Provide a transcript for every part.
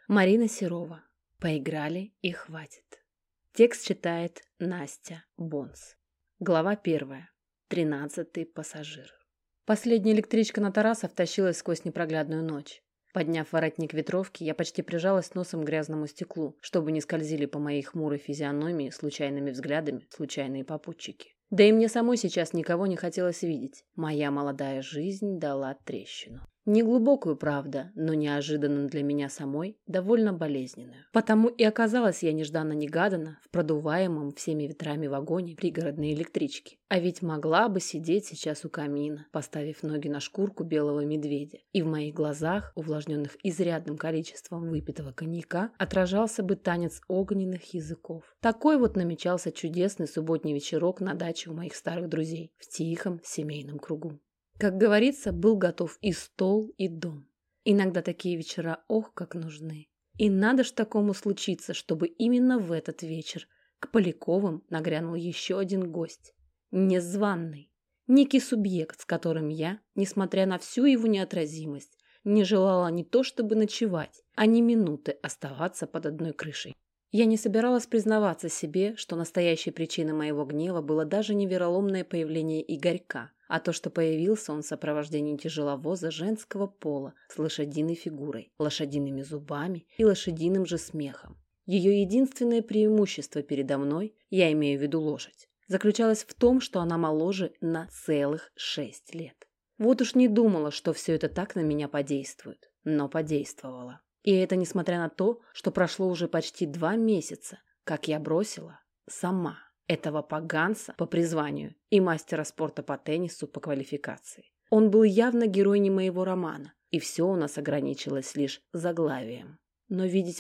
Марина Серова. Поиграли и хватит. Текст читает Настя Бонс. Глава 1. 13-й пассажир. Последняя электричка на Тарасов тащилась сквозь непроглядную ночь. Подняв воротник ветровки, я почти прижалась носом к грязному стеклу, чтобы не скользили по моей хмурой физиономии случайными взглядами случайные попутчики. Да и мне самой сейчас никого не хотелось видеть. Моя молодая жизнь дала трещину. Не глубокую, правда, но неожиданно для меня самой довольно болезненную. Потому и оказалась я нежданно-негаданно в продуваемом всеми ветрами вагоне пригородной электрички. А ведь могла бы сидеть сейчас у камина, поставив ноги на шкурку белого медведя, и в моих глазах, увлажненных изрядным количеством выпитого коньяка, отражался бы танец огненных языков. Такой вот намечался чудесный субботний вечерок на даче у моих старых друзей в тихом семейном кругу. Как говорится, был готов и стол, и дом. Иногда такие вечера, ох, как нужны. И надо ж такому случиться, чтобы именно в этот вечер к Поляковым нагрянул еще один гость. Незваный. Некий субъект, с которым я, несмотря на всю его неотразимость, не желала не то чтобы ночевать, а ни минуты оставаться под одной крышей. Я не собиралась признаваться себе, что настоящей причиной моего гнева было даже не вероломное появление Игорька, а то, что появился он в сопровождении тяжеловоза женского пола с лошадиной фигурой, лошадиными зубами и лошадиным же смехом. Ее единственное преимущество передо мной, я имею в виду лошадь, заключалось в том, что она моложе на целых 6 лет. Вот уж не думала, что все это так на меня подействует, но подействовало. И это несмотря на то, что прошло уже почти 2 месяца, как я бросила сама этого поганца по призванию и мастера спорта по теннису по квалификации. Он был явно герой не моего романа, и все у нас ограничилось лишь заглавием. Но видеть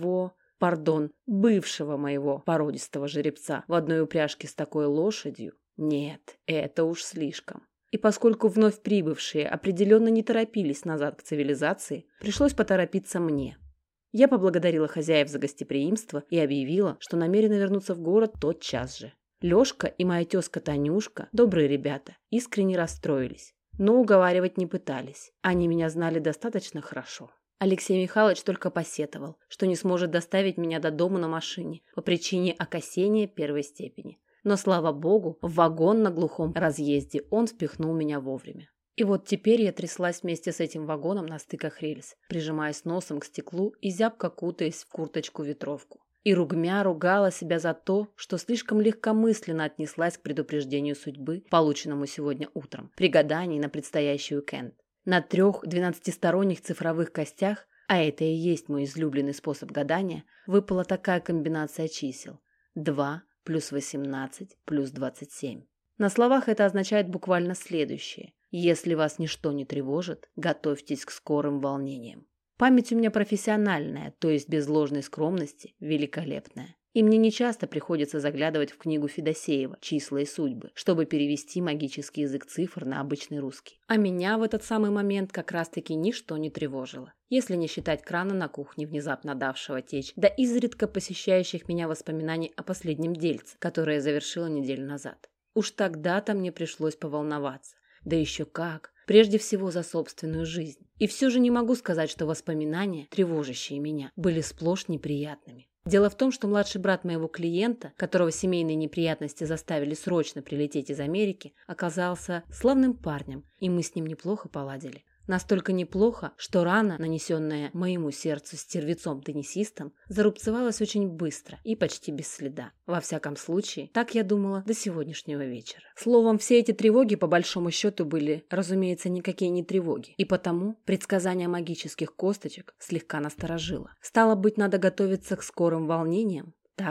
бывшего моего породистого жеребца в одной упряжке с такой лошадью, нет, это уж слишком. И поскольку вновь прибывшие определенно не торопились назад к цивилизации, пришлось поторопиться мне. Я поблагодарила хозяев за гостеприимство и объявила, что намерена вернуться в город тотчас же. Лешка и моя тезка Танюшка, добрые ребята, искренне расстроились, но уговаривать не пытались. Они меня знали достаточно хорошо. Алексей Михайлович только посетовал, что не сможет доставить меня до дома на машине по причине окосения первой степени. Но, слава богу, в вагон на глухом разъезде он впихнул меня вовремя. И вот теперь я тряслась вместе с этим вагоном на стыках рельс, прижимаясь носом к стеклу и зябко кутаясь в курточку-ветровку. И ругала себя за то, что слишком легкомысленно отнеслась к предупреждению судьбы, полученному сегодня утром, при гадании на предстоящий уикенд. На 3 12-сторонних цифровых костях, а это и есть мой излюбленный способ гадания, выпала такая комбинация чисел: 2 плюс 18 плюс 27. На словах это означает буквально следующее. Если вас ничто не тревожит, готовьтесь к скорым волнениям. Память у меня профессиональная, то есть без ложной скромности, великолепная. И мне нечасто приходится заглядывать в книгу Федосеева «Числа и судьбы», чтобы перевести магический язык цифр на обычный русский. А меня в этот самый момент как раз-таки ничто не тревожило, если не считать крана на кухне, внезапно давшего течь, да изредка посещающих меня воспоминаний о последнем дельце, которое я завершила неделю назад. Уж тогда-то мне пришлось поволноваться. Да еще как! Прежде всего за собственную жизнь. И все же не могу сказать, что воспоминания, тревожащие меня, были сплошь неприятными. Дело в том, что младший брат моего клиента, которого семейные неприятности заставили срочно прилететь из Америки, оказался славным парнем, и мы с ним неплохо поладили. Настолько неплохо, что рана, нанесенная моему сердцу стервецом-теннисистом, зарубцевалась очень быстро и почти без следа. Во всяком случае, так я думала до сегодняшнего вечера. Словом, все эти тревоги по большому счету были, разумеется, никакие не тревоги. И потому предсказание магических косточек слегка насторожило. Стало быть, надо готовиться к скорым волнениям?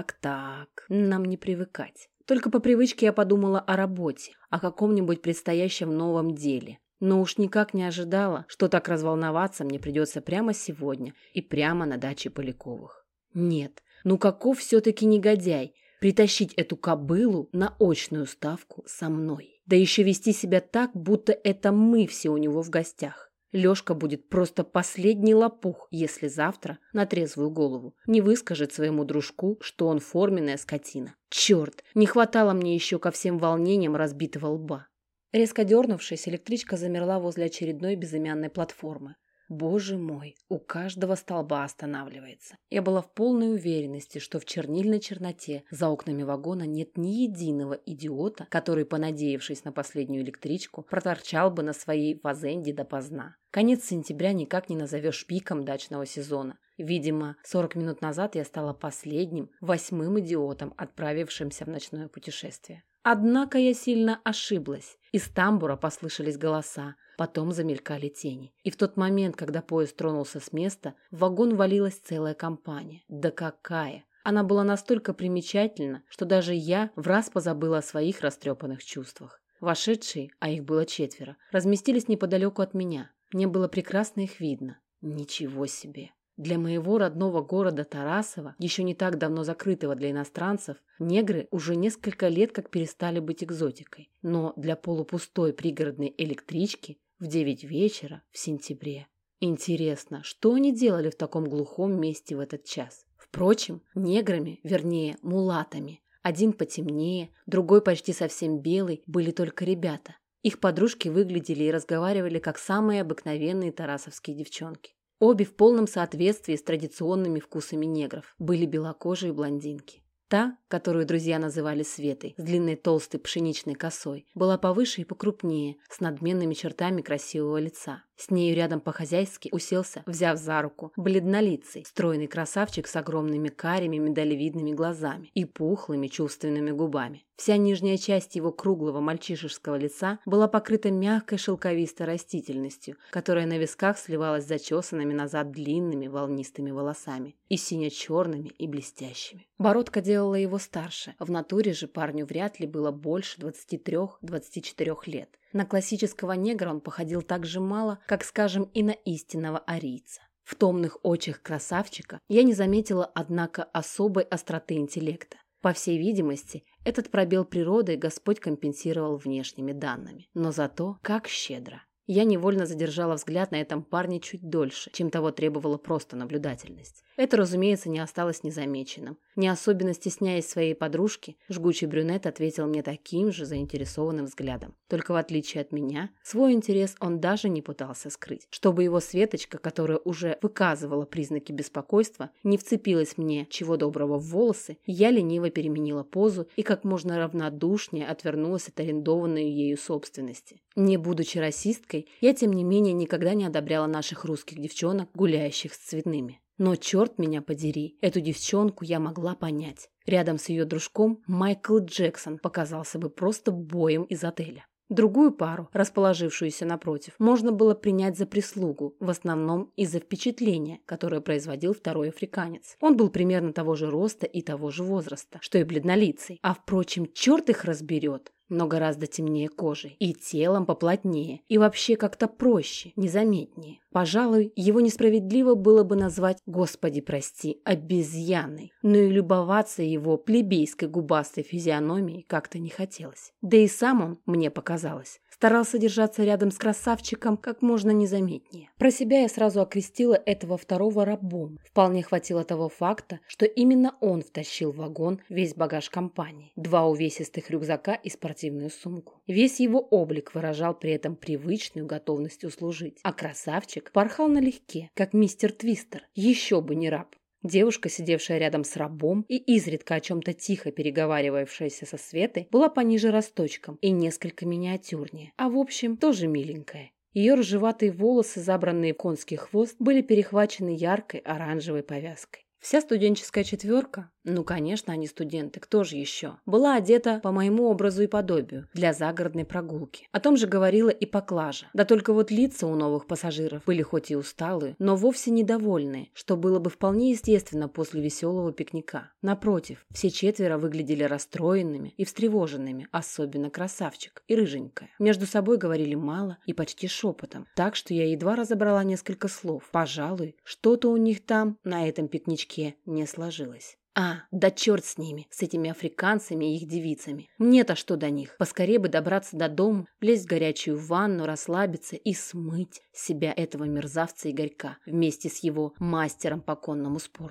Так, нам не привыкать. Только по привычке я подумала о работе, о каком-нибудь предстоящем новом деле. Но уж никак не ожидала, что так разволноваться мне придется прямо сегодня и прямо на даче Поляковых. Нет, каков все-таки негодяй притащить эту кобылу на очную ставку со мной. Да еще вести себя так, будто это мы все у него в гостях. Лешка будет просто последний лопух, если завтра, на трезвую голову, не выскажет своему дружку, что он форменная скотина. Черт, не хватало мне еще ко всем волнениям разбитого лба. Резко дернувшись, электричка замерла возле очередной безымянной платформы. Боже мой, у каждого столба останавливается. Я была в полной уверенности, что в чернильной черноте за окнами вагона нет ни единого идиота, который, понадеявшись на последнюю электричку, проторчал бы на своей фазенде допоздна. Конец сентября никак не назовешь пиком дачного сезона. Видимо, 40 минут назад я стала последним, 8-м идиотом, отправившимся в ночное путешествие. Однако я сильно ошиблась. Из тамбура послышались голоса, потом замелькали тени. И в тот момент, когда поезд тронулся с места, в вагон валилась целая компания. Да какая! Она была настолько примечательна, что даже я враз позабыла о своих растрепанных чувствах. Вошедшие, а их было 4, разместились неподалеку от меня. Мне было прекрасно их видно. Ничего себе! Для моего родного города Тарасова, еще не так давно закрытого для иностранцев, негры уже несколько лет как перестали быть экзотикой. Но для полупустой пригородной электрички в 9 вечера в сентябре. Интересно, что они делали в таком глухом месте в этот час? Впрочем, неграми, вернее, мулатами, один потемнее, другой почти совсем белый, были только ребята. Их подружки выглядели и разговаривали как самые обыкновенные тарасовские девчонки. Обе в полном соответствии с традиционными вкусами негров. Были белокожие блондинки. Та, которую друзья называли Светой, с длинной толстой пшеничной косой, была повыше и покрупнее, с надменными чертами красивого лица. С нею рядом по-хозяйски уселся, взяв за руку, бледнолицый, стройный красавчик с огромными карими миндалевидными глазами и пухлыми чувственными губами. Вся нижняя часть его круглого мальчишеского лица была покрыта мягкой шелковистой растительностью, которая на висках сливалась с зачесанными назад длинными волнистыми волосами и сине-черными и блестящими. Бородка делала его старше, в натуре же парню вряд ли было больше 23-24 лет. На классического негра он походил так же мало, как, скажем, и на истинного арийца. В томных очах красавчика я не заметила, однако, особой остроты интеллекта. По всей видимости, этот пробел природы Господь компенсировал внешними данными. Но зато как щедро. Я невольно задержала взгляд на этом парне чуть дольше, чем того требовала просто наблюдательность. Это, разумеется, не осталось незамеченным. Не особенно стесняясь своей подружки, жгучий брюнет ответил мне таким же заинтересованным взглядом. Только в отличие от меня, свой интерес он даже не пытался скрыть. Чтобы его Светочка, которая уже выказывала признаки беспокойства, не вцепилась мне, чего доброго, в волосы, я лениво переменила позу и как можно равнодушнее отвернулась от арендованной ею собственности. Не будучи расисткой, я, тем не менее, никогда не одобряла наших русских девчонок, гуляющих с цветными. Но, черт меня подери, эту девчонку я могла понять. Рядом с ее дружком Майкл Джексон показался бы просто боем из отеля. Другую пару, расположившуюся напротив, можно было принять за прислугу, в основном из-за впечатления, которое производил второй африканец. Он был примерно того же роста и того же возраста, что и бледнолицый. А, впрочем, черт их разберет. Но гораздо темнее кожей, и телом поплотнее, и вообще как-то проще, незаметнее. Пожалуй, его несправедливо было бы назвать, господи прости, обезьяной, но и любоваться его плебейской губастой физиономией как-то не хотелось. Да и сам он, мне показалось, старался держаться рядом с красавчиком как можно незаметнее. Про себя я сразу окрестила этого второго рабом. Вполне хватило того факта, что именно он втащил в вагон весь багаж компании. 2 увесистых рюкзака и спортивную сумку. Весь его облик выражал при этом привычную готовность услужить. А красавчик порхал налегке, как мистер Твистер. Еще бы не раб. Девушка, сидевшая рядом с рабом и изредка о чем-то тихо переговаривавшаяся со Светой, была пониже росточком и несколько миниатюрнее, а в общем тоже миленькая. Ее рыжеватые волосы, забранные в конский хвост, были перехвачены яркой оранжевой повязкой. Вся студенческая четверка, ну, конечно, они студенты, кто же еще, была одета по моему образу и подобию для загородной прогулки. О том же говорила и поклажа. Да только вот лица у новых пассажиров были хоть и усталые, но вовсе недовольные, что было бы вполне естественно после веселого пикника. Напротив, все 4 выглядели расстроенными и встревоженными, особенно красавчик и рыженькая. Между собой говорили мало и почти шепотом, так что я едва разобрала несколько слов. Пожалуй, что-то у них там на этом пикничке не сложилось. Да черт с ними, с этими африканцами и их девицами. Мне-то что до них? Поскорее бы добраться до дома, влезть в горячую ванну, расслабиться и смыть с себя этого мерзавца Игорька вместе с его мастером по конному спорту.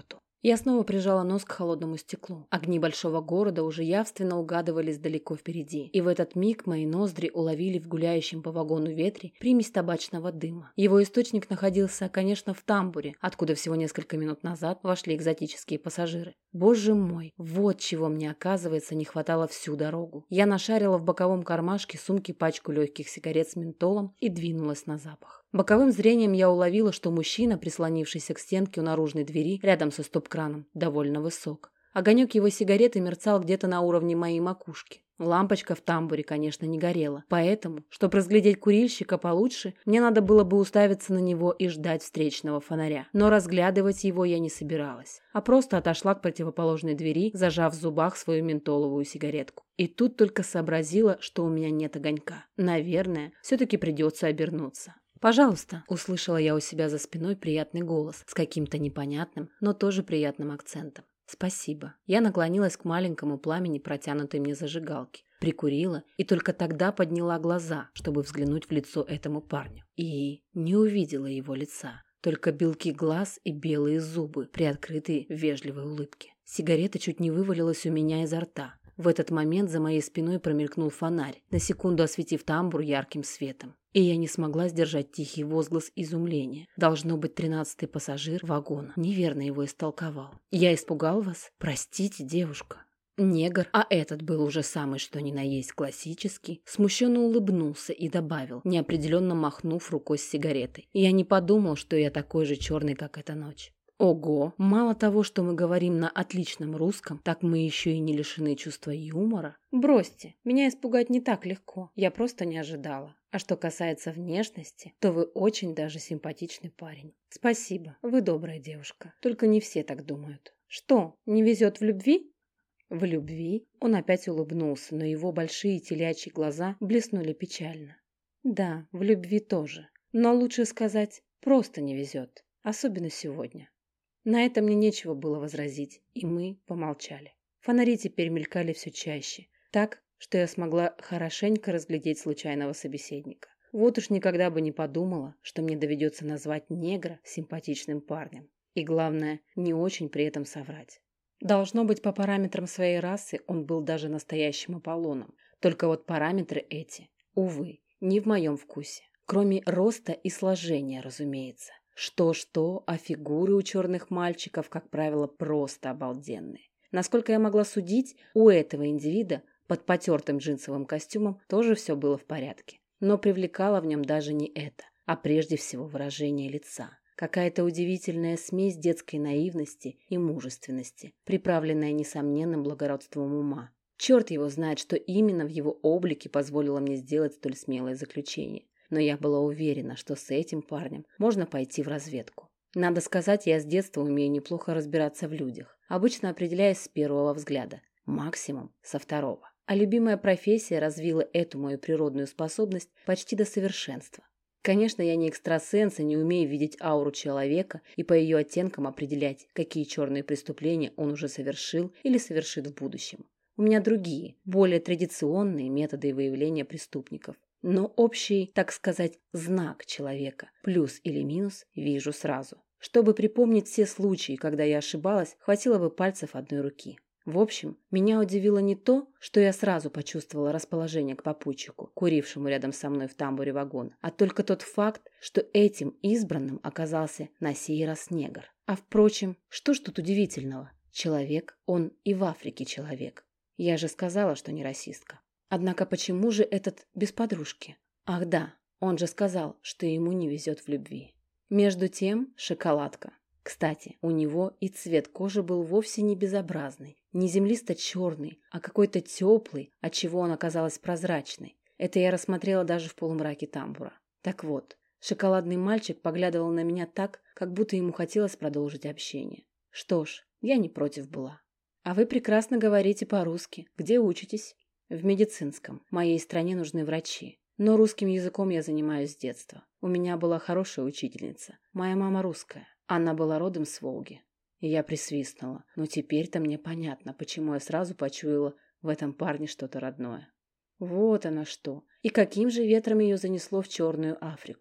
Я снова прижала нос к холодному стеклу. Огни большого города уже явственно угадывались далеко впереди. И в этот миг мои ноздри уловили в гуляющем по вагону ветре примесь табачного дыма. Его источник находился, конечно, в тамбуре, откуда всего несколько минут назад вошли экзотические пассажиры. Боже мой, вот чего мне, оказывается, не хватало всю дорогу. Я нашарила в боковом кармашке сумки пачку легких сигарет с ментолом и двинулась на запах. Боковым зрением я уловила, что мужчина, прислонившийся к стенке у наружной двери, рядом со стоп-краном, довольно высок. Огонек его сигареты мерцал где-то на уровне моей макушки. Лампочка в тамбуре, конечно, не горела, поэтому, чтобы разглядеть курильщика получше, мне надо было бы уставиться на него и ждать встречного фонаря. Но разглядывать его я не собиралась, а просто отошла к противоположной двери, зажав в зубах свою ментоловую сигаретку. И тут только сообразила, что у меня нет огонька. Наверное, все-таки придется обернуться. «Пожалуйста», — услышала я у себя за спиной приятный голос с каким-то непонятным, но тоже приятным акцентом. «Спасибо». Я наклонилась к маленькому пламени протянутой мне зажигалки, прикурила и только тогда подняла глаза, чтобы взглянуть в лицо этому парню. И не увидела его лица, только белки глаз и белые зубы, приоткрытые в вежливой улыбке. Сигарета чуть не вывалилась у меня изо рта. В этот момент за моей спиной промелькнул фонарь, на секунду осветив тамбур ярким светом. И я не смогла сдержать тихий возглас изумления. Должно быть, 13-й пассажир вагона неверно его истолковал. «Я испугал вас? Простите, девушка». Негр, а этот был уже самый что ни на есть классический, смущенно улыбнулся и добавил, неопределенно махнув рукой с сигаретой. «Я не подумал, что я такой же черный, как эта ночь». Ого! Мало того, что мы говорим на отличном русском, так мы еще и не лишены чувства юмора. Бросьте, меня испугать не так легко, я просто не ожидала. А что касается внешности, то вы очень даже симпатичный парень. Спасибо, вы добрая девушка, только не все так думают. Что, не везет в любви? В любви? Он опять улыбнулся, но его большие телячьи глаза блеснули печально. Да, в любви тоже, но лучше сказать, просто не везет, особенно сегодня. На это мне нечего было возразить, и мы помолчали. Фонари теперь мелькали все чаще, так, что я смогла хорошенько разглядеть случайного собеседника. Вот уж никогда бы не подумала, что мне доведется назвать негра симпатичным парнем. И главное, не очень при этом соврать. Должно быть, по параметрам своей расы он был даже настоящим Аполлоном. Только вот параметры эти, увы, не в моем вкусе. Кроме роста и сложения, разумеется. Что-что, а фигуры у черных мальчиков, как правило, просто обалденные. Насколько я могла судить, у этого индивида под потертым джинсовым костюмом тоже все было в порядке. Но привлекало в нем даже не это, а прежде всего выражение лица. Какая-то удивительная смесь детской наивности и мужественности, приправленная несомненным благородством ума. Черт его знает, что именно в его облике позволило мне сделать столь смелое заключение. Но я была уверена, что с этим парнем можно пойти в разведку. Надо сказать, я с детства умею неплохо разбираться в людях, обычно определяясь с первого взгляда, максимум со второго. А любимая профессия развила эту мою природную способность почти до совершенства. Конечно, я не экстрасенс и не умею видеть ауру человека и по ее оттенкам определять, какие черные преступления он уже совершил или совершит в будущем. У меня другие, более традиционные методы выявления преступников. Но общий, так сказать, знак человека, плюс или минус, вижу сразу. Чтобы припомнить все случаи, когда я ошибалась, хватило бы пальцев одной руки. В общем, меня удивило не то, что я сразу почувствовала расположение к попутчику, курившему рядом со мной в тамбуре вагона, а только тот факт, что этим избранным оказался на сей раз негр. А впрочем, что ж тут удивительного? Человек, он и в Африке человек. Я же сказала, что не расистка. Однако почему же этот без подружки? Ах да, он же сказал, что ему не везет в любви. Между тем, шоколадка. Кстати, у него и цвет кожи был вовсе не безобразный, не землисто-черный, а какой-то теплый, отчего он оказалась прозрачной. Это я рассмотрела даже в полумраке тамбура. Так вот, шоколадный мальчик поглядывал на меня так, как будто ему хотелось продолжить общение. Что ж, я не против была. А вы прекрасно говорите по-русски. Где учитесь? В медицинском. Моей стране нужны врачи. Но русским языком я занимаюсь с детства. У меня была хорошая учительница. Моя мама русская. Она была родом с Волги. И я присвистнула. Но теперь-то мне понятно, почему я сразу почуяла в этом парне что-то родное. Вот оно что. И каким же ветром ее занесло в Черную Африку.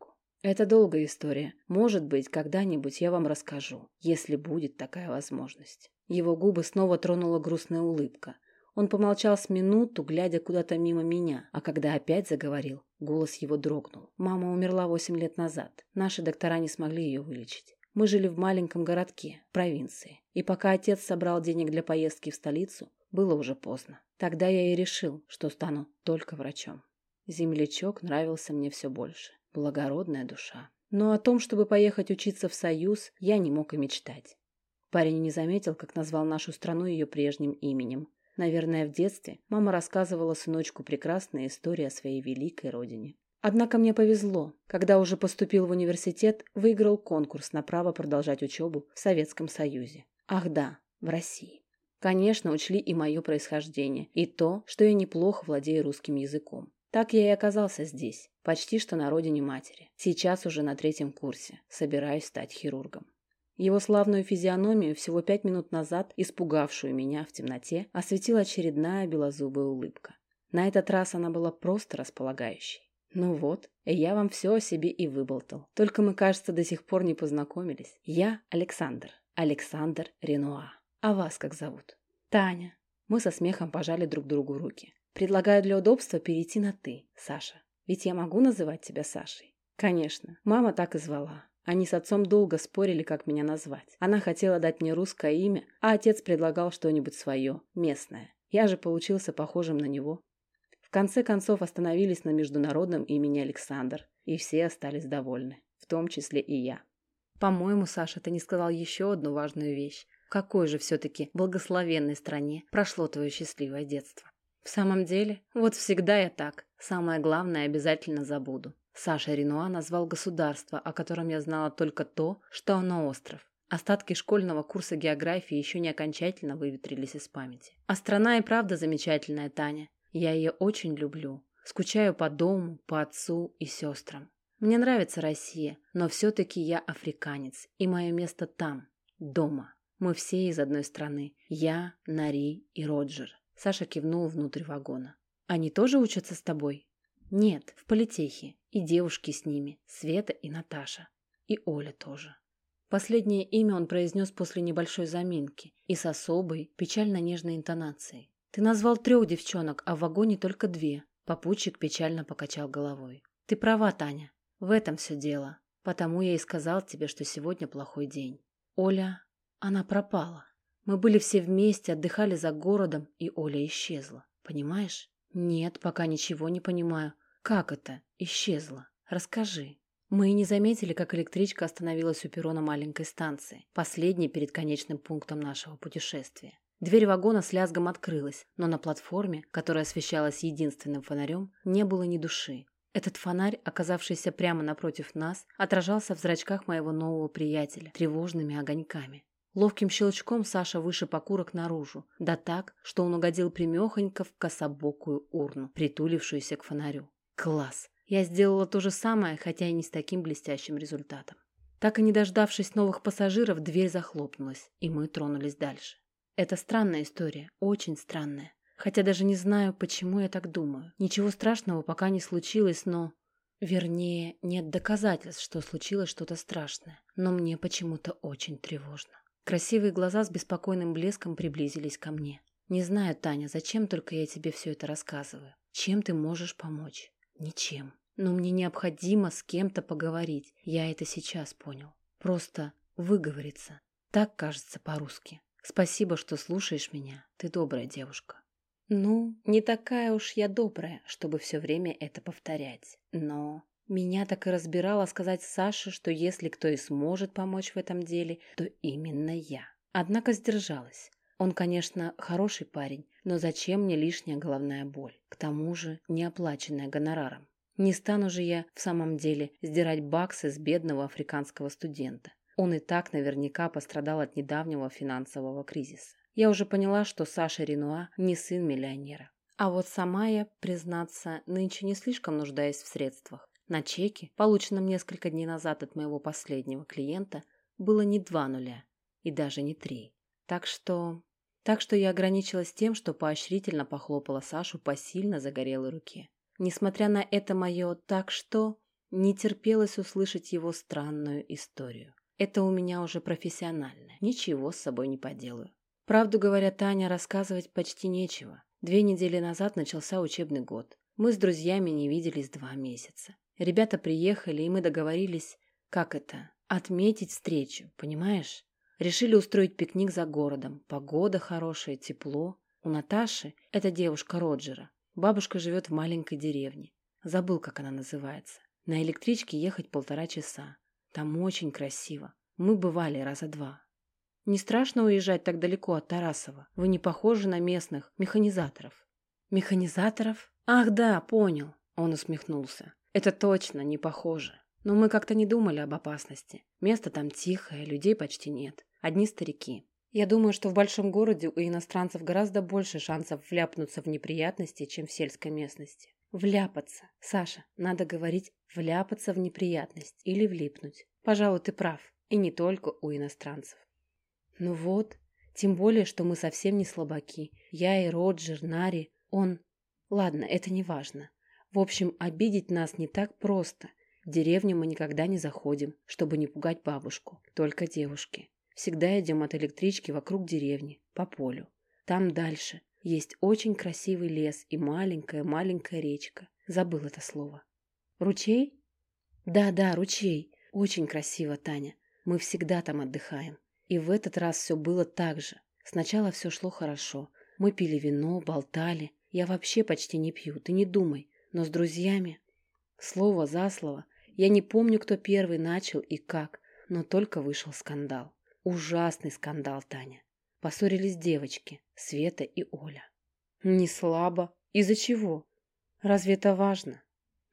Это долгая история. Может быть, когда-нибудь я вам расскажу, если будет такая возможность. Его губы снова тронула грустная улыбка. Он помолчал с минуту, глядя куда-то мимо меня, а когда опять заговорил, голос его дрогнул. Мама умерла 8 лет назад. Наши доктора не смогли ее вылечить. Мы жили в маленьком городке, в провинции. И пока отец собрал денег для поездки в столицу, было уже поздно. Тогда я и решил, что стану только врачом. Землячок нравился мне все больше. Благородная душа. Но о том, чтобы поехать учиться в Союз, я не мог и мечтать. Парень не заметил, как назвал нашу страну ее прежним именем. Наверное, в детстве мама рассказывала сыночку прекрасные истории о своей великой родине. Однако мне повезло. Когда уже поступил в университет, выиграл конкурс на право продолжать учебу в Советском Союзе. Ах да, в России. Конечно, учли и мое происхождение, и то, что я неплохо владею русским языком. Так я и оказался здесь, почти что на родине матери. Сейчас уже на 3-м курсе, собираюсь стать хирургом. Его славную физиономию, всего 5 минут назад, испугавшую меня в темноте, осветила очередная белозубая улыбка. На этот раз она была просто располагающей. Ну вот, я вам все о себе и выболтал. Только мы, кажется, до сих пор не познакомились. Я Александр. Александр Ренуа. А вас как зовут? Таня. Мы со смехом пожали друг другу руки. Предлагаю для удобства перейти на «ты», Саша. Ведь я могу называть тебя Сашей? Конечно. Мама так и звала. Они с отцом долго спорили, как меня назвать. Она хотела дать мне русское имя, а отец предлагал что-нибудь свое, местное. Я же получился похожим на него. В конце концов остановились на международном имени Александр, и все остались довольны, в том числе и я. По-моему, Саша, ты не сказал еще одну важную вещь. В какой же все-таки благословенной стране прошло твое счастливое детство? В самом деле, вот всегда я так. Самое главное обязательно забуду. Саша Ренуа назвал государство, о котором я знала только то, что оно остров. Остатки школьного курса географии еще не окончательно выветрились из памяти. А страна и правда замечательная, Таня. Я ее очень люблю. Скучаю по дому, по отцу и сестрам. Мне нравится Россия, но все-таки я африканец, и мое место там, дома. Мы все из одной страны. Я, Нари и Роджер. Саша кивнул внутрь вагона. Они тоже учатся с тобой? Нет, в политехе. И девушки с ними, Света и Наташа. И Оля тоже. Последнее имя он произнес после небольшой заминки и с особой, печально-нежной интонацией. Ты назвал 3 девчонок, а в вагоне только 2. Попутчик печально покачал головой. Ты права, Таня. В этом все дело. Потому я и сказал тебе, что сегодня плохой день. Оля, она пропала. Мы были все вместе, отдыхали за городом, и Оля исчезла. Понимаешь? Нет, пока ничего не понимаю. Как это? Исчезла? Расскажи. Мы и не заметили, как электричка остановилась у перрона маленькой станции, последней перед конечным пунктом нашего путешествия. Дверь вагона с лязгом открылась, но на платформе, которая освещалась единственным фонарем, не было ни души. Этот фонарь, оказавшийся прямо напротив нас, отражался в зрачках моего нового приятеля тревожными огоньками. Ловким щелчком Саша вышиб окурок наружу, да так, что он угодил прямехонько в кособокую урну, притулившуюся к фонарю. Класс! Я сделала то же самое, хотя и не с таким блестящим результатом. Так и не дождавшись новых пассажиров, дверь захлопнулась, и мы тронулись дальше. Это странная история, очень странная. Хотя даже не знаю, почему я так думаю. Ничего страшного пока не случилось, но... Вернее, нет доказательств, что случилось что-то страшное. Но мне почему-то очень тревожно. Красивые глаза с беспокойным блеском приблизились ко мне. Не знаю, Таня, зачем только я тебе все это рассказываю. Чем ты можешь помочь? Ничем. Но мне необходимо с кем-то поговорить. Я это сейчас понял. Просто выговориться. Так кажется по-русски. Спасибо, что слушаешь меня. Ты добрая девушка. Ну, не такая уж я добрая, чтобы все время это повторять. Но меня так и разбирало сказать Саше, что если кто и сможет помочь в этом деле, то именно я. Однако сдержалась. Он, конечно, хороший парень, но зачем мне лишняя головная боль? К тому же неоплаченная гонораром. Не стану же я в самом деле сдирать баксы с бедного африканского студента. Он и так наверняка пострадал от недавнего финансового кризиса. Я уже поняла, что Саша Ренуа не сын миллионера. А вот сама я, признаться, нынче не слишком нуждаюсь в средствах. На чеке, полученном несколько дней назад от моего последнего клиента, было не 2 нуля и даже не 3. Так что я ограничилась тем, что поощрительно похлопала Сашу по сильно загорелой руке. Несмотря на это мое «так что», Не терпелось услышать его странную историю. Это у меня уже профессиональное, ничего с собой не поделаю. Правду говоря, Таня, рассказывать почти нечего. 2 недели назад начался учебный год. Мы с друзьями не виделись 2 месяца. Ребята приехали, и мы договорились, отметить встречу, понимаешь? Решили устроить пикник за городом. Погода хорошая, тепло. У Наташи, это девушка Роджера, бабушка живет в маленькой деревне. Забыл, как она называется. На электричке ехать 1,5 часа. Там очень красиво. Мы бывали раза 2. Не страшно уезжать так далеко от Тарасова? Вы не похожи на местных механизаторов. Механизаторов? Ах да, понял. Он усмехнулся. Это точно не похоже. Но мы как-то не думали об опасности. Место там тихое, людей почти нет. Одни старики. Я думаю, что в большом городе у иностранцев гораздо больше шансов вляпнуться в неприятности, чем в сельской местности. Вляпаться. Саша, надо говорить вляпаться в неприятность или влипнуть. Пожалуй, ты прав. И не только у иностранцев. Ну вот, тем более, что мы совсем не слабаки. Я и Роджер, Нари, он... Ладно, это не важно. В общем, обидеть нас не так просто. В деревню мы никогда не заходим, чтобы не пугать бабушку. Только девушки. Всегда идем от электрички вокруг деревни, по полю. Там дальше есть очень красивый лес и маленькая речка. Забыл это слово. Ручей? Да, ручей. Очень красиво, Таня. Мы всегда там отдыхаем. И в этот раз все было так же. Сначала все шло хорошо. Мы пили вино, болтали. Я вообще почти не пью, ты не думай. Но с друзьями... Слово за слово. Я не помню, кто первый начал и как, но только вышел скандал. Ужасный скандал, Таня. Поссорились девочки, Света и Оля. Не слабо. Из-за чего? Разве это важно?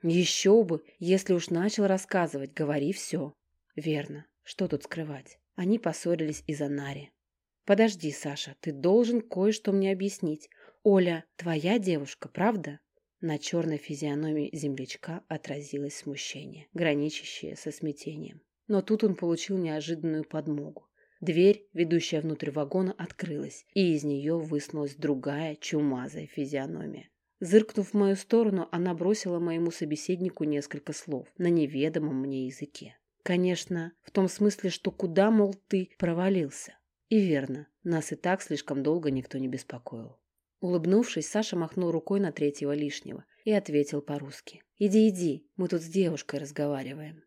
Еще бы, если уж начал рассказывать, говори все. Верно. Что тут скрывать? Они поссорились из-за Нари. Подожди, Саша, ты должен кое-что мне объяснить. Оля твоя девушка, правда? На черной физиономии землячка отразилось смущение, граничащее со смятением. Но тут он получил неожиданную подмогу. Дверь, ведущая внутрь вагона, открылась, и из нее высунулась другая чумазая физиономия. Зыркнув в мою сторону, она бросила моему собеседнику несколько слов на неведомом мне языке. Конечно, в том смысле, что куда, мол, ты провалился. И верно, нас и так слишком долго никто не беспокоил. Улыбнувшись, Саша махнул рукой на 3-го лишнего и ответил по-русски. «Иди, мы тут с девушкой разговариваем».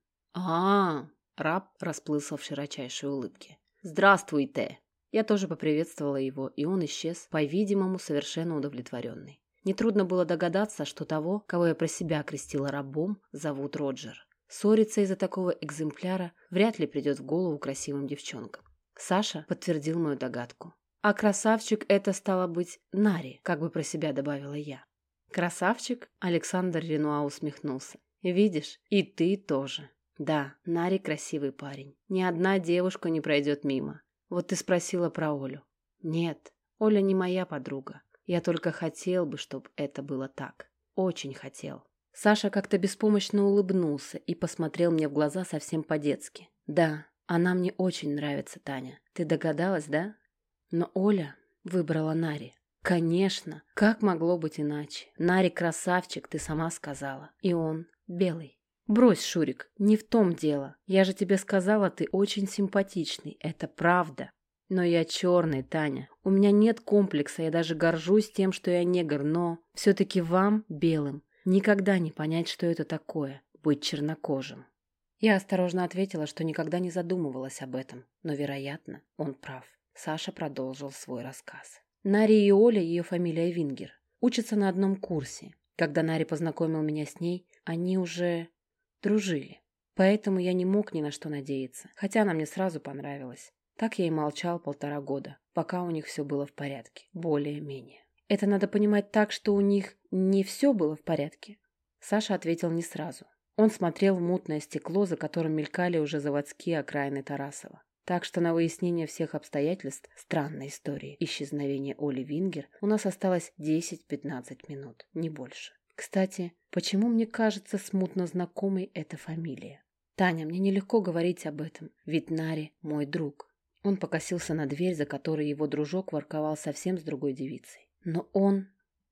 Раб расплылся в широчайшей улыбке. «Здравствуйте!» Я тоже поприветствовала его, и он исчез, по-видимому, совершенно удовлетворенный. Нетрудно было догадаться, что того, кого я про себя окрестила рабом, зовут Роджер. Ссориться из-за такого экземпляра вряд ли придет в голову красивым девчонкам. Саша подтвердил мою догадку. А красавчик это стало быть Нари, как бы про себя добавила я. Красавчик? Александр Ренуа усмехнулся. Видишь, и ты тоже. Да, Нари красивый парень. Ни одна девушка не пройдет мимо. Вот ты спросила про Олю. Нет, Оля не моя подруга. Я только хотел бы, чтобы это было так. Очень хотел. Саша как-то беспомощно улыбнулся и посмотрел мне в глаза совсем по-детски. Да, она мне очень нравится, Таня. Ты догадалась, да? Но Оля выбрала Нари. Конечно, как могло быть иначе? Нари красавчик, ты сама сказала. И он белый. Брось, Шурик, не в том дело. Я же тебе сказала, ты очень симпатичный. Это правда. Но я черный, Таня. У меня нет комплекса, я даже горжусь тем, что я негр, но все-таки вам, белым, никогда не понять, что это такое – быть чернокожим. Я осторожно ответила, что никогда не задумывалась об этом, но, вероятно, он прав. Саша продолжил свой рассказ. Нари и Оля, ее фамилия Вингер, учатся на одном курсе. Когда Нари познакомил меня с ней, они уже дружили. Поэтому я не мог ни на что надеяться, хотя она мне сразу понравилась. Так я и молчал 1,5 года, пока у них все было в порядке, более-менее. Это надо понимать так, что у них не все было в порядке. Саша ответил не сразу. Он смотрел в мутное стекло, за которым мелькали уже заводские окраины Тарасова. Так что на выяснение всех обстоятельств странной истории исчезновения Оли Вингер у нас осталось 10-15 минут, не больше. Кстати, почему мне кажется смутно знакомой эта фамилия? Таня, мне нелегко говорить об этом, ведь Нари мой друг. Он покосился на дверь, за которой его дружок ворковал совсем с другой девицей. Но он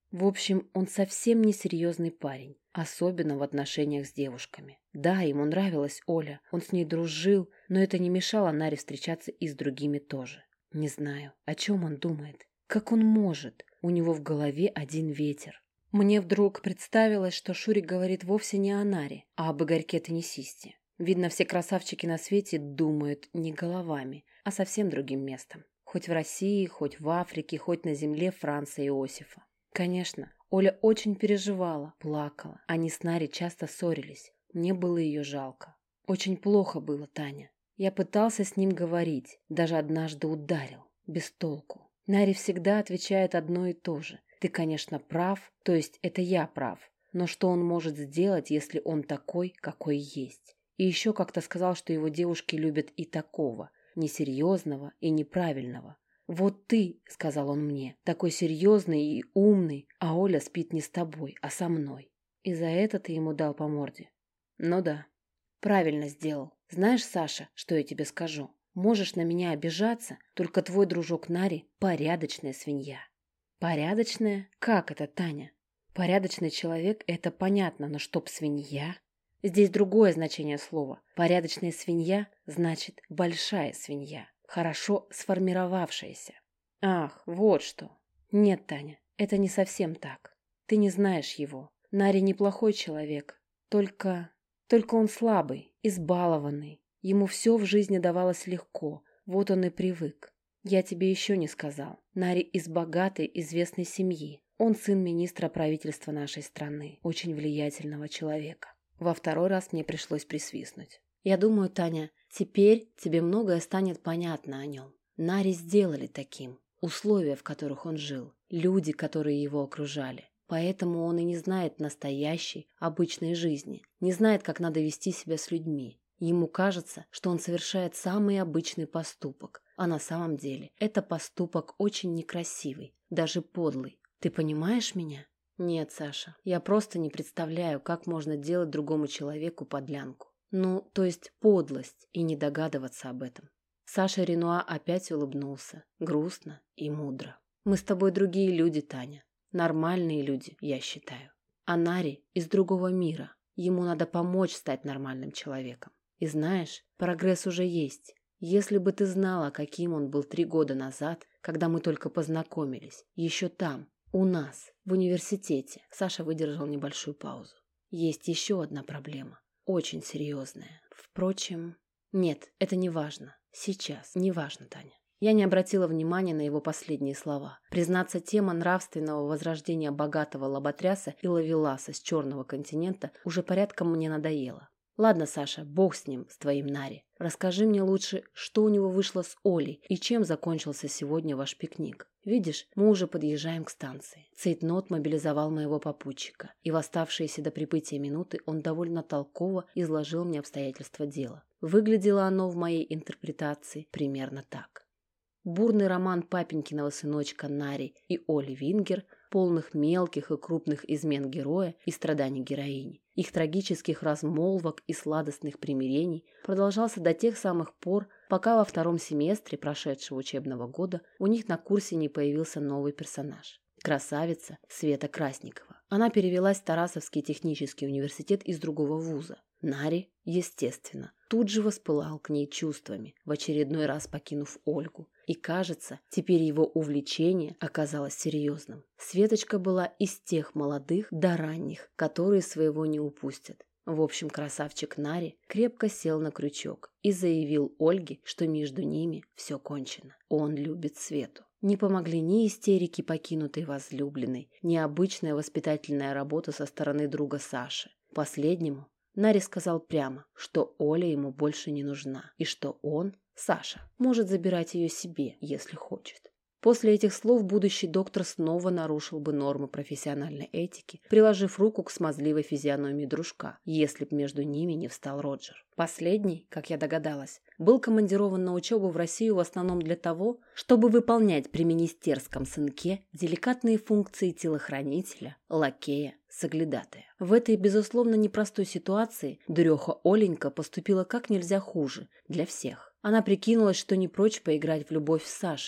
В общем, он совсем не серьезный парень, особенно в отношениях с девушками. Да, ему нравилась Оля, он с ней дружил, но это не мешало Наре встречаться и с другими тоже. Не знаю, о чем он думает. Как он может? У него в голове один ветер. Мне вдруг представилось, что Шурик говорит вовсе не о Наре, а об Игорьке-теннисисте. Видно, все красавчики на свете думают не головами, а совсем другим местом. Хоть в России, хоть в Африке, хоть на земле Франца Иосифа. Конечно, Оля очень переживала, плакала. Они с Нарей часто ссорились. Мне было ее жалко. Очень плохо было, Таня. Я пытался с ним говорить, даже однажды ударил. Без толку. Наре всегда отвечает одно и то же. Ты, конечно, прав, то есть это я прав. Но что он может сделать, если он такой, какой есть? И еще как-то сказал, что его девушки любят и такого, несерьезного и неправильного. «Вот ты, — сказал он мне, — такой серьезный и умный, а Оля спит не с тобой, а со мной. И за это ты ему дал по морде?» «Ну да, правильно сделал. Знаешь, Саша, что я тебе скажу? Можешь на меня обижаться, только твой дружок Нари — порядочная свинья». «Порядочная? Как это, Таня? Порядочный человек — это понятно, но чтоб свинья? Здесь другое значение слова. Порядочная свинья значит большая свинья. Хорошо сформировавшаяся. Ах, вот что. Нет, Таня, это не совсем так. Ты не знаешь его. Нари неплохой человек. Только он слабый, избалованный. Ему все в жизни давалось легко. Вот он и привык. Я тебе еще не сказал. Нари из богатой, известной семьи. Он сын министра правительства нашей страны. Очень влиятельного человека. Во второй раз мне пришлось присвистнуть. Я думаю, Таня, теперь тебе многое станет понятно о нем. Нари сделали таким. Условия, в которых он жил. Люди, которые его окружали. Поэтому он и не знает настоящей, обычной жизни. Не знает, как надо вести себя с людьми. Ему кажется, что он совершает самый обычный поступок. А на самом деле это поступок очень некрасивый, даже подлый. Ты понимаешь меня? Нет, Саша, я просто не представляю, как можно делать другому человеку подлянку. Ну, то есть подлость, и не догадываться об этом. Саша Ренуа опять улыбнулся, грустно и мудро. Мы с тобой другие люди, Таня. Нормальные люди, я считаю. А Нари из другого мира. Ему надо помочь стать нормальным человеком. И знаешь, прогресс уже есть. Если бы ты знала, каким он был 3 года назад, когда мы только познакомились, еще там, у нас, в университете. Саша выдержал небольшую паузу. Есть еще одна проблема. Очень серьезная. Впрочем, нет, это не важно. Сейчас. Не важно, Таня. Я не обратила внимания на его последние слова. Признаться, тема нравственного возрождения богатого лоботряса и ловеласа с черного континента уже порядком мне надоела. Ладно, Саша, бог с ним, с твоим Нари. Расскажи мне лучше, что у него вышло с Олей и чем закончился сегодня ваш пикник. Видишь, мы уже подъезжаем к станции. Цейтнот мобилизовал моего попутчика, и в оставшиеся до прибытия минуты он довольно толково изложил мне обстоятельства дела. Выглядело оно в моей интерпретации примерно так. Бурный роман папенькиного сыночка Нари и Оли Вингер, полных мелких и крупных измен героя и страданий героини, их трагических размолвок и сладостных примирений продолжался до тех самых пор, пока во 2-м семестре прошедшего учебного года у них на курсе не появился новый персонаж. Красавица Света Красникова. Она перевелась в Тарасовский технический университет из другого вуза. Нари, естественно, тут же воспылал к ней чувствами, в очередной раз покинув Ольгу. И, кажется, теперь его увлечение оказалось серьезным. Светочка была из тех молодых до ранних, которые своего не упустят. В общем, красавчик Нари крепко сел на крючок и заявил Ольге, что между ними все кончено. Он любит Свету. Не помогли ни истерики покинутой возлюбленной, ни обычная воспитательная работа со стороны друга Саши. Последнему Нари сказал прямо, что Оля ему больше не нужна, и что он, Саша, может забирать ее себе, если хочет. После этих слов будущий доктор снова нарушил бы нормы профессиональной этики, приложив руку к смазливой физиономии дружка, если б между ними не встал Роджер. Последний, как я догадалась, был командирован на учебу в Россию в основном для того, чтобы выполнять при министерском сынке деликатные функции телохранителя, лакея, соглядатая. В этой, безусловно, непростой ситуации дуреха Оленька поступила как нельзя хуже для всех. Она прикинулась, что не прочь поиграть в любовь с Сашей,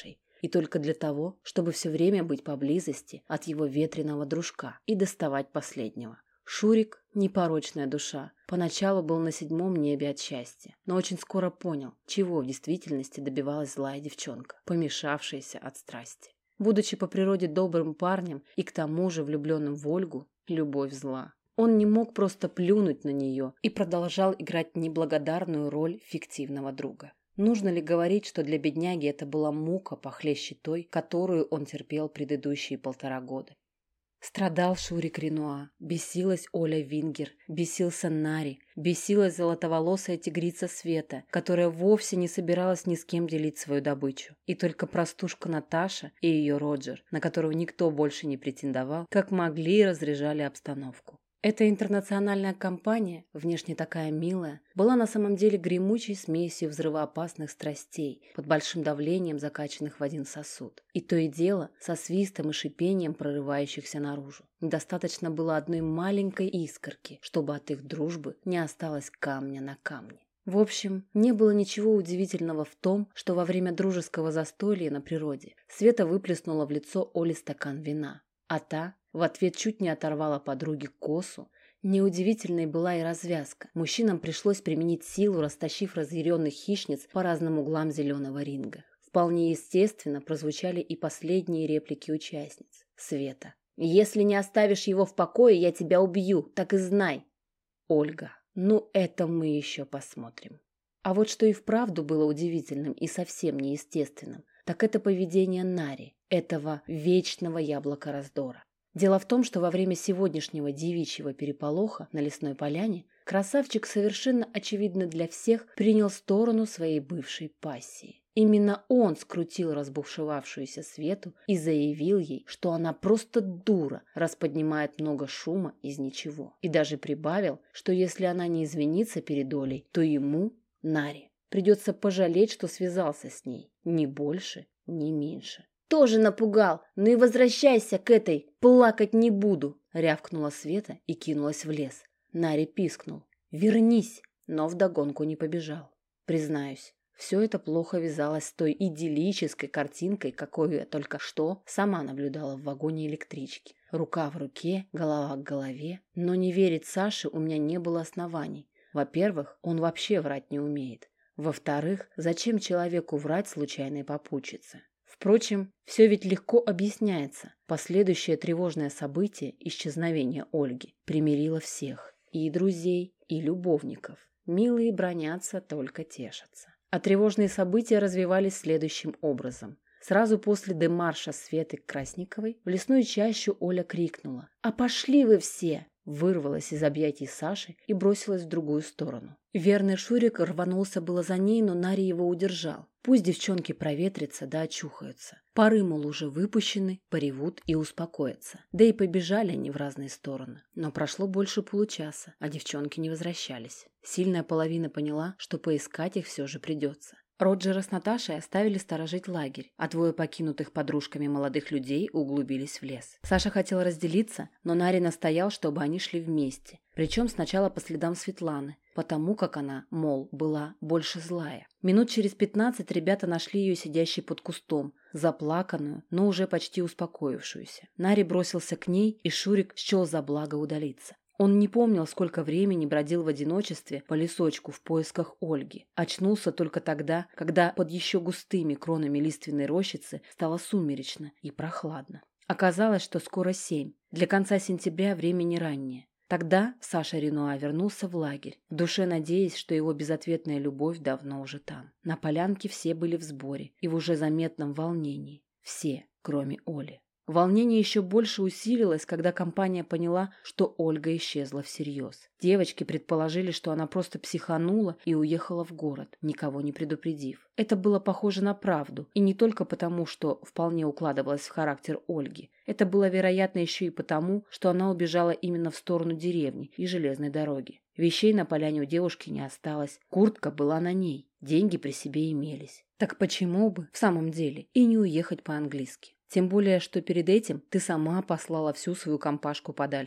и только для того, чтобы все время быть поблизости от его ветреного дружка и доставать последнего. Шурик, непорочная душа, поначалу был на 7-м небе от счастья, но очень скоро понял, чего в действительности добивалась злая девчонка, помешавшаяся от страсти. Будучи по природе добрым парнем и к тому же влюбленным в Ольгу, любовь зла. Он не мог просто плюнуть на нее и продолжал играть неблагодарную роль фиктивного друга. Нужно ли говорить, что для бедняги это была мука похлеще той, которую он терпел предыдущие 1,5 года? Страдал Шурик Ренуа, бесилась Оля Вингер, бесился Нари, бесилась золотоволосая тигрица Света, которая вовсе не собиралась ни с кем делить свою добычу. И только простушка Наташа и ее Роджер, на которого никто больше не претендовал, как могли разряжали обстановку. Эта интернациональная компания, внешне такая милая, была на самом деле гремучей смесью взрывоопасных страстей, под большим давлением закачанных в один сосуд. И то и дело со свистом и шипением прорывающихся наружу. Достаточно было одной маленькой искорки, чтобы от их дружбы не осталось камня на камне. В общем, не было ничего удивительного в том, что во время дружеского застолья на природе Света выплеснула в лицо Оле стакан вина, а та в ответ чуть не оторвала подруге косу. Неудивительной была и развязка. Мужчинам пришлось применить силу, растащив разъяренных хищниц по разным углам зеленого ринга. Вполне естественно прозвучали и последние реплики участниц. Света. «Если не оставишь его в покое, я тебя убью, так и знай». Ольга. «Ну, это мы еще посмотрим». А вот что и вправду было удивительным и совсем неестественным, так это поведение Нари, этого вечного яблока раздора. Дело в том, что во время сегодняшнего девичьего переполоха на лесной поляне красавчик совершенно очевидно для всех принял сторону своей бывшей пассии. Именно он скрутил разбушевавшуюся Свету и заявил ей, что она просто дура, раз поднимает много шума из ничего. И даже прибавил, что если она не извинится перед Олей, то ему, Наре, придется пожалеть, что связался с ней. Ни больше, ни меньше. «Тоже напугал! Ну и возвращайся к этой! Плакать не буду!» — рявкнула Света и кинулась в лес. Нари пискнул. «Вернись!» но вдогонку не побежал. Признаюсь, все это плохо вязалось с той идиллической картинкой, какую я только что сама наблюдала в вагоне электрички. Рука в руке, голова к голове. Но не верить Саше у меня не было оснований. Во-первых, он вообще врать не умеет. Во-вторых, зачем человеку врать случайной попутчице? Впрочем, все ведь легко объясняется. Последующее тревожное событие, исчезновение Ольги, примирило всех. И друзей, и любовников. Милые бранятся, только тешатся. А тревожные события развивались следующим образом. Сразу после демарша Светы к Красниковой в лесную чащу Оля крикнула: «А пошли вы все!» Вырвалась из объятий Саши и бросилась в другую сторону. Верный Шурик рванулся было за ней, но Нари его удержал. Пусть девчонки проветрятся да очухаются. Пары, мол, уже выпущены, поревут и успокоятся. Да и побежали они в разные стороны. Но прошло больше получаса, а девчонки не возвращались. Сильная половина поняла, что поискать их все же придется. Роджера с Наташей оставили сторожить лагерь, а 2 покинутых подружками молодых людей углубились в лес. Саша хотел разделиться, но Нари настоял, чтобы они шли вместе. Причем сначала по следам Светланы, потому как она, мол, была больше злая. Минут через 15 ребята нашли ее сидящей под кустом, заплаканную, но уже почти успокоившуюся. Нари бросился к ней, и Шурик счел за благо удалиться. Он не помнил, сколько времени бродил в одиночестве по лесочку в поисках Ольги. Очнулся только тогда, когда под еще густыми кронами лиственной рощицы стало сумеречно и прохладно. Оказалось, что скоро 7. Для конца сентября время не раннее. Тогда Саша Ренуа вернулся в лагерь, в душе надеясь, что его безответная любовь давно уже там. На полянке все были в сборе и в уже заметном волнении. Все, кроме Оли. Волнение еще больше усилилось, когда компания поняла, что Ольга исчезла всерьез. Девочки предположили, что она просто психанула и уехала в город, никого не предупредив. Это было похоже на правду, и не только потому, что вполне укладывалось в характер Ольги. Это было, вероятно, еще и потому, что она убежала именно в сторону деревни и железной дороги. Вещей на поляне у девушки не осталось, куртка была на ней, деньги при себе имелись. Так почему бы, в самом деле, и не уехать по-английски? Тем более, что перед этим ты сама послала всю свою компашку подальше.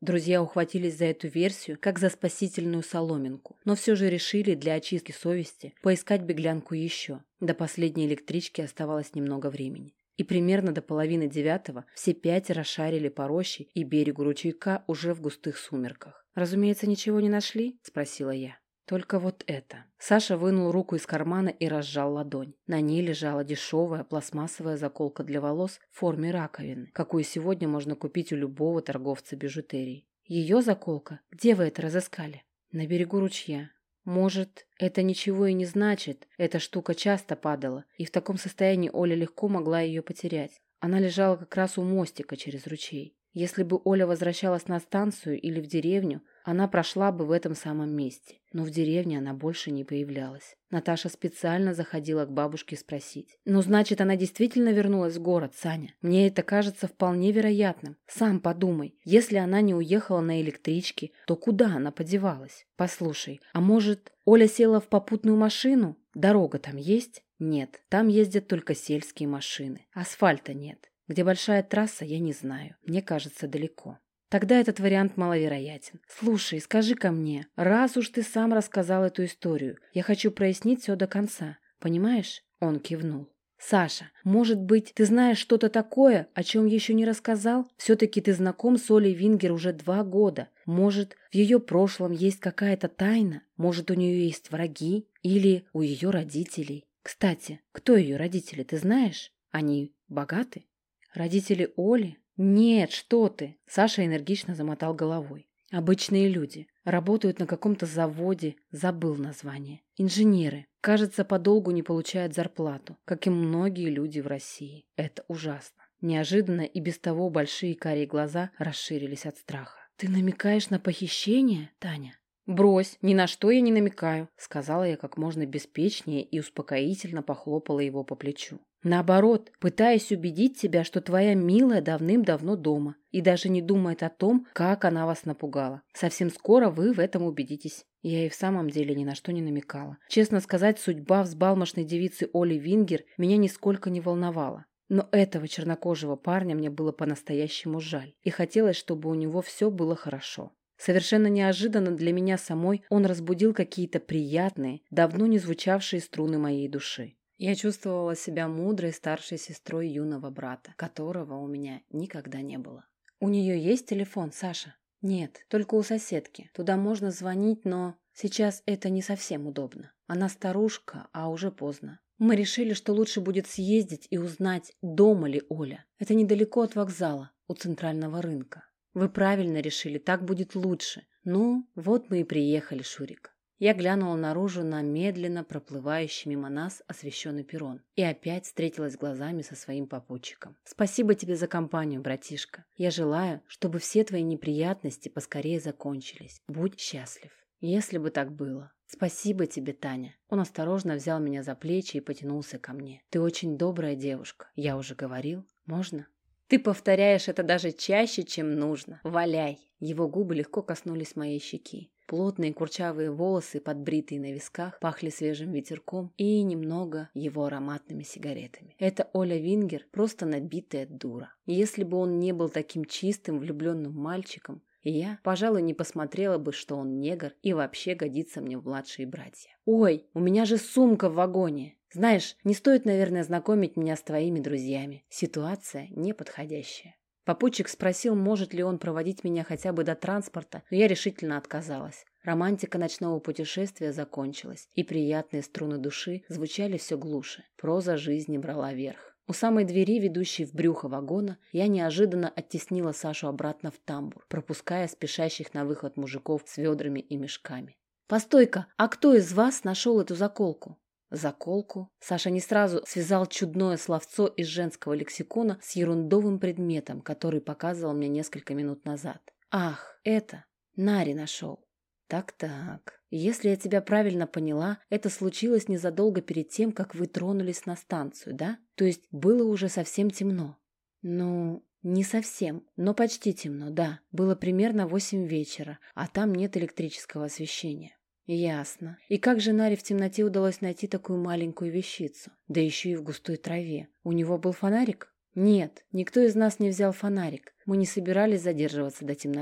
Друзья ухватились за эту версию, как за спасительную соломинку, но все же решили для очистки совести поискать беглянку еще. До последней электрички оставалось немного времени. И примерно до 8:30 все 5 расшарили по роще и берегу ручейка уже в густых сумерках. «Разумеется, ничего не нашли?» – спросила я. «Только вот это». Саша вынул руку из кармана и разжал ладонь. На ней лежала дешевая пластмассовая заколка для волос в форме раковины, какую сегодня можно купить у любого торговца бижутерией. «Ее заколка? Где вы это разыскали?» «На берегу ручья». «Может, это ничего и не значит. Эта штука часто падала, и в таком состоянии Оля легко могла ее потерять. Она лежала как раз у мостика через ручей. Если бы Оля возвращалась на станцию или в деревню, она прошла бы в этом самом месте. Но в деревне она больше не появлялась. Наташа специально заходила к бабушке спросить. «Ну, значит, она действительно вернулась в город, Саня? Мне это кажется вполне вероятным. Сам подумай, если она не уехала на электричке, то куда она подевалась? Послушай, а может, Оля села в попутную машину? Дорога там есть?» «Нет, там ездят только сельские машины. Асфальта нет. Где большая трасса, я не знаю. Мне кажется, далеко». «Тогда этот вариант маловероятен. Слушай, скажи-ка мне, раз уж ты сам рассказал эту историю, я хочу прояснить все до конца. Понимаешь?» Он кивнул. «Саша, может быть, ты знаешь что-то такое, о чем еще не рассказал? Все-таки ты знаком с Олей Вингер уже 2 года. Может, в ее прошлом есть какая-то тайна? Может, у нее есть враги? Или у ее родителей? Кстати, кто ее родители, ты знаешь? Они богаты?» «Родители Оли?» «Нет, что ты!» Саша энергично замотал головой. «Обычные люди. Работают на каком-то заводе. Забыл название. Инженеры. Кажется, подолгу не получают зарплату, как и многие люди в России. Это ужасно». Неожиданно и без того большие карие глаза расширились от страха. «Ты намекаешь на похищение, Таня?» «Брось, ни на что я не намекаю», — сказала я как можно беспечнее и успокоительно похлопала его по плечу. «Наоборот, пытаясь убедить тебя, что твоя милая давным-давно дома и даже не думает о том, как она вас напугала. Совсем скоро вы в этом убедитесь». Я и в самом деле ни на что не намекала. Честно сказать, судьба взбалмошной девицы Оли Вингер меня нисколько не волновала. Но этого чернокожего парня мне было по-настоящему жаль, и хотелось, чтобы у него все было хорошо. Совершенно неожиданно для меня самой он разбудил какие-то приятные, давно не звучавшие струны моей души. Я чувствовала себя мудрой старшей сестрой юного брата, которого у меня никогда не было. «У нее есть телефон, Саша?» «Нет, только у соседки. Туда можно звонить, но сейчас это не совсем удобно. Она старушка, а уже поздно. Мы решили, что лучше будет съездить и узнать, дома ли Оля. Это недалеко от вокзала, у центрального рынка». «Вы правильно решили, так будет лучше. Ну, вот мы и приехали, Шурик». Я глянула наружу на медленно проплывающий мимо нас освещенный перрон и опять встретилась глазами со своим попутчиком. «Спасибо тебе за компанию, братишка. Я желаю, чтобы все твои неприятности поскорее закончились. Будь счастлив». «Если бы так было. Спасибо тебе, Таня». Он осторожно взял меня за плечи и потянулся ко мне. «Ты очень добрая девушка. Я уже говорил. Можно?» «Ты повторяешь это даже чаще, чем нужно. Валяй!» Его губы легко коснулись моей щеки. Плотные курчавые волосы, подбритые на висках, пахли свежим ветерком и немного его ароматными сигаретами. Это Оля Вингер просто набитая дура. Если бы он не был таким чистым, влюбленным мальчиком, я, пожалуй, не посмотрела бы, что он негр и вообще годится мне в младшие братья. «Ой, у меня же сумка в вагоне!» «Знаешь, не стоит, наверное, знакомить меня с твоими друзьями. Ситуация неподходящая». Попутчик спросил, может ли он проводить меня хотя бы до транспорта, но я решительно отказалась. Романтика ночного путешествия закончилась, и приятные струны души звучали все глуше. Проза жизни брала верх. У самой двери, ведущей в брюхо вагона, я неожиданно оттеснила Сашу обратно в тамбур, пропуская спешащих на выход мужиков с ведрами и мешками. «Постой-ка, а кто из вас нашел эту заколку?» Заколку. Саша не сразу связал чудное словцо из женского лексикона с ерундовым предметом, который показывал мне несколько минут назад. «Ах, это Нари нашел». «Так-так. Если я тебя правильно поняла, это случилось незадолго перед тем, как вы тронулись на станцию, да? То есть было уже совсем темно?» «Ну, не совсем, но почти темно, да. Было примерно 8 вечера, а там нет электрического освещения». «Ясно. И как же Наре в темноте удалось найти такую маленькую вещицу? Да еще и в густой траве. У него был фонарик?» «Нет, никто из нас не взял фонарик. Мы не собирались задерживаться до темноты.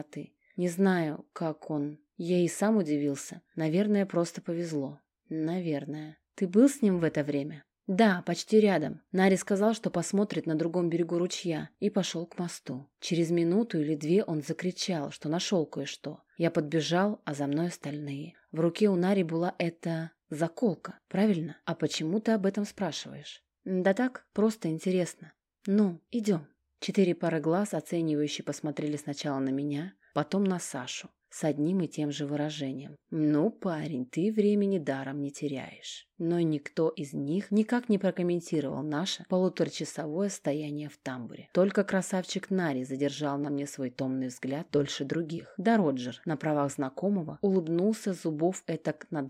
Не знаю, как он. Я и сам удивился. Наверное, просто повезло. Наверное. Ты был с ним в это время? Да, почти рядом. Нари сказал, что посмотрит на другом берегу ручья, и пошел к мосту. Через минуту или две он закричал, что нашел кое-что. Я подбежал, а за мной остальные. В руке у Нари была эта заколка, правильно? А почему ты об этом спрашиваешь? Да так, просто интересно. Ну, идем. 4 пары глаз оценивающе посмотрели сначала на меня, потом на Сашу, с одним и тем же выражением. «Ну, парень, ты времени даром не теряешь». Но никто из них никак не прокомментировал наше полуторачасовое стояние в тамбуре. Только красавчик Нари задержал на мне свой томный взгляд дольше других. Да Роджер, на правах знакомого, улыбнулся зубов этак на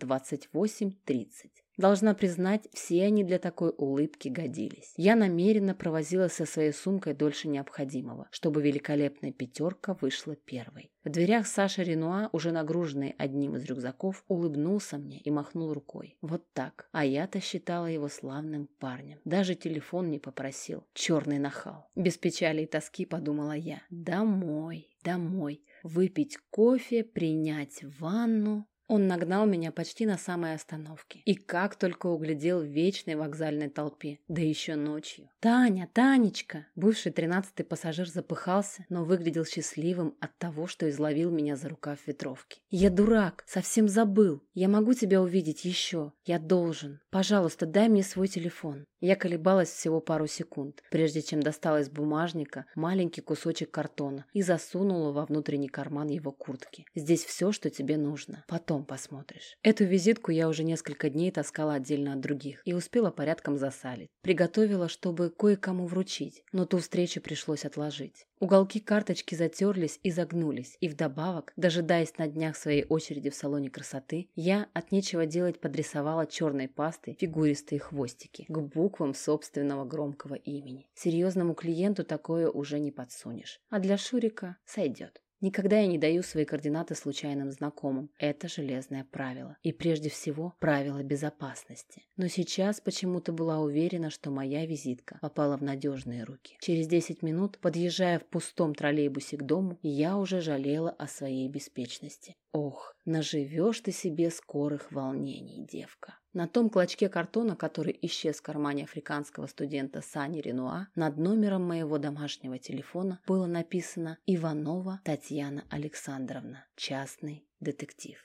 28-30. Должна признать, все они для такой улыбки годились. Я намеренно провозилась со своей сумкой дольше необходимого, чтобы великолепная пятерка вышла первой. В дверях Саша Ренуа, уже нагруженный одним из рюкзаков, улыбнулся мне и махнул рукой. Вот так. А я-то считала его славным парнем. Даже телефон не попросил. Черный нахал. Без печали и тоски подумала я. Домой, домой. Выпить кофе, принять ванну. Он нагнал меня почти на самой остановке. И как только углядел в вечной вокзальной толпе. Да еще ночью. «Таня, Танечка!» Бывший 13-й пассажир запыхался, но выглядел счастливым от того, что изловил меня за рукав ветровки. «Я дурак, совсем забыл. Я могу тебя увидеть еще. Я должен. Пожалуйста, дай мне свой телефон». Я колебалась всего пару секунд, прежде чем достала из бумажника маленький кусочек картона и засунула во внутренний карман его куртки. «Здесь все, что тебе нужно. Потом посмотришь». Эту визитку я уже несколько дней таскала отдельно от других и успела порядком засалить. Приготовила, чтобы кое-кому вручить, но ту встречу пришлось отложить. Уголки карточки затерлись и загнулись, и вдобавок, дожидаясь на днях своей очереди в салоне красоты, я от нечего делать подрисовала черной пастой фигуристые хвостики к буквам собственного громкого имени. Серьезному клиенту такое уже не подсунешь, а для Шурика сойдет. Никогда я не даю свои координаты случайным знакомым. Это железное правило. И прежде всего правило безопасности. Но сейчас почему-то была уверена, что моя визитка попала в надежные руки. Через 10 минут, подъезжая в пустом троллейбусе к дому, я уже жалела о своей беспечности. Ох, наживешь ты себе скорых волнений, девка. На том клочке картона, который исчез в кармане африканского студента Сани Ренуа, над номером моего домашнего телефона было написано «Иванова Татьяна Александровна, частный детектив».